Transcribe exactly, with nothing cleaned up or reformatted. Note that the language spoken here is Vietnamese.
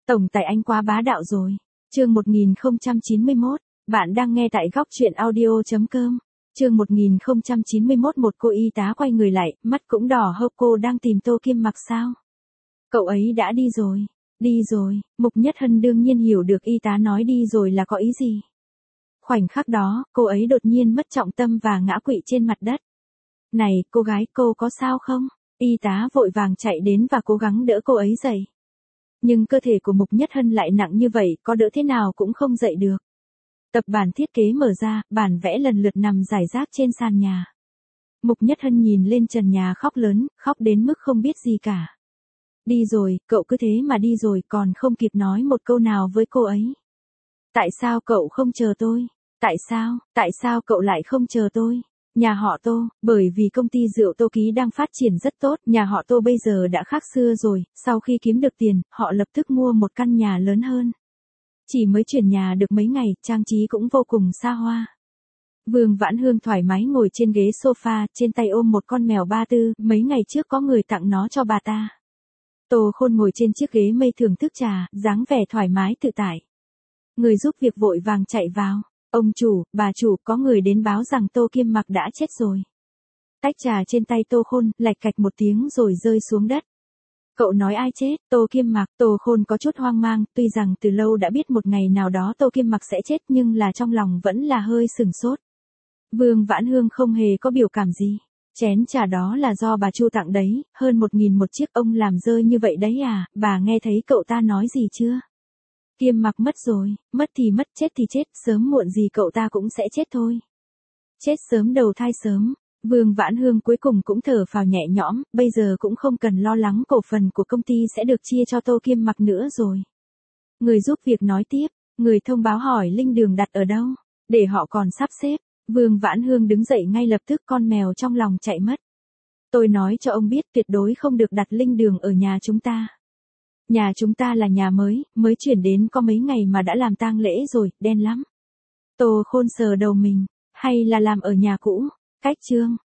Tổng tài anh quá bá đạo rồi. Chương một nghìn không trăm chín mươi mốt, bạn đang nghe tại góc truyện audio chấm com. Chương một nghìn không trăm chín mươi mốt, một cô y tá quay người lại, mắt cũng đỏ hốc. Cô đang tìm Tô Kiêm Mặc sao? Cậu ấy đã đi rồi. Đi rồi, Mục Nhất Hân đương nhiên hiểu được y tá nói đi rồi là có ý gì. Khoảnh khắc đó, cô ấy đột nhiên mất trọng tâm và ngã quỵ trên mặt đất. Này, cô gái, cô có sao không? Y tá vội vàng chạy đến và cố gắng đỡ cô ấy dậy. Nhưng cơ thể của Mục Nhất Hân lại nặng như vậy, có đỡ thế nào cũng không dậy được. Tập bản thiết kế mở ra, bản vẽ lần lượt nằm rải rác trên sàn nhà. Mục Nhất Hân nhìn lên trần nhà khóc lớn, khóc đến mức không biết gì cả. Đi rồi, cậu cứ thế mà đi rồi, còn không kịp nói một câu nào với cô ấy. Tại sao cậu không chờ tôi? Tại sao, tại sao cậu lại không chờ tôi? Nhà họ Tô, bởi vì công ty rượu Tô Ký đang phát triển rất tốt, nhà họ Tô bây giờ đã khác xưa rồi, sau khi kiếm được tiền, họ lập tức mua một căn nhà lớn hơn. Chỉ mới chuyển nhà được mấy ngày, trang trí cũng vô cùng xa hoa. Vương Vãn Hương thoải mái ngồi trên ghế sofa, trên tay ôm một con mèo ba tư, mấy ngày trước có người tặng nó cho bà ta. Tô Khôn ngồi trên chiếc ghế mây thưởng thức trà, dáng vẻ thoải mái tự tại. Người giúp việc vội vàng chạy vào. Ông chủ, bà chủ, có người đến báo rằng Tô Kiêm Mặc đã chết rồi. Tách trà trên tay Tô Khôn, lạch cạch một tiếng rồi rơi xuống đất. Cậu nói ai chết? Tô Kiêm Mặc. Tô Khôn có chút hoang mang, tuy rằng từ lâu đã biết một ngày nào đó Tô Kiêm Mặc sẽ chết nhưng là trong lòng vẫn là hơi sừng sốt. Vương Vãn Hương không hề có biểu cảm gì. Chén trà đó là do bà Chu tặng đấy, hơn một nghìn một chiếc, ông làm rơi như vậy đấy à, bà nghe thấy cậu ta nói gì chưa? Kiêm Mặc mất rồi, mất thì mất, chết thì chết, sớm muộn gì cậu ta cũng sẽ chết thôi. Chết sớm đầu thai sớm. Vương Vãn Hương cuối cùng cũng thở phào nhẹ nhõm, bây giờ cũng không cần lo lắng cổ phần của công ty sẽ được chia cho Tô Kiêm Mặc nữa rồi. Người giúp việc nói tiếp, người thông báo hỏi linh đường đặt ở đâu, để họ còn sắp xếp. Vương Vãn Hương đứng dậy ngay lập tức, con mèo trong lòng chạy mất. Tôi nói cho ông biết tuyệt đối không được đặt linh đường ở nhà chúng ta. Nhà chúng ta là nhà mới, mới chuyển đến có mấy ngày mà đã làm tang lễ rồi, đen lắm. Tô Khôn sờ đầu mình, hay là làm ở nhà cũ? Cách chương,